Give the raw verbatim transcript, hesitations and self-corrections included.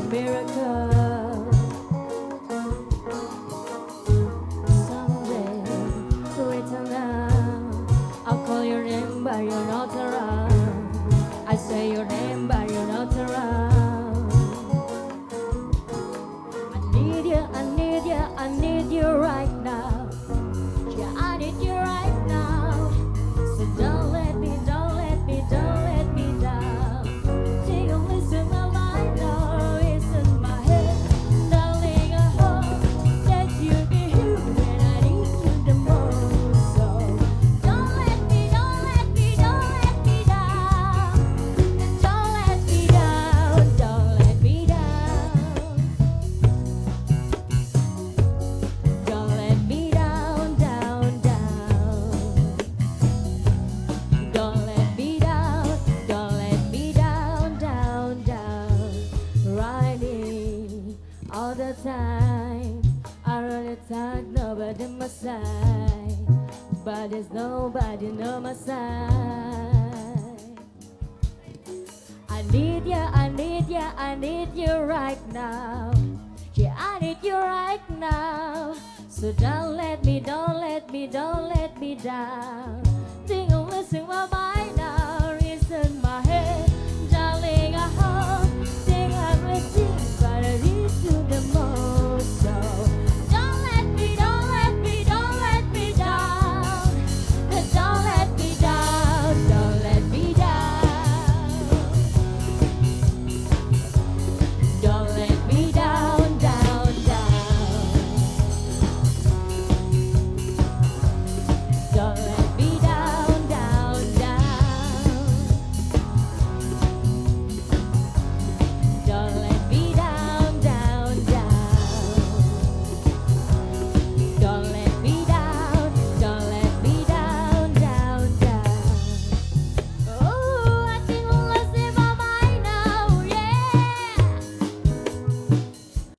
miracle. Someday, later now, I'll call your name but you're not around. I say your name but you're not around. I need you, I need you, I need you right now. Yeah, I need you right now. So don't let me, don't let me, don't let me down. Take a listen to my now. It's in my head, darling. I hope that you'll be here when I need you the most. So don't let me, don't let me, don't let me down. Don't let me down, don't let me down. Don't let me down, down, down. Don't let me down, don't let me down, down, down. Riding all the time. I really thought nobody on my side, but there's nobody on my side. I need you, I need you, I need you right now. Yeah, I need you right now. So don't let me, don't let me, don't let me down. Think of listen my mind now.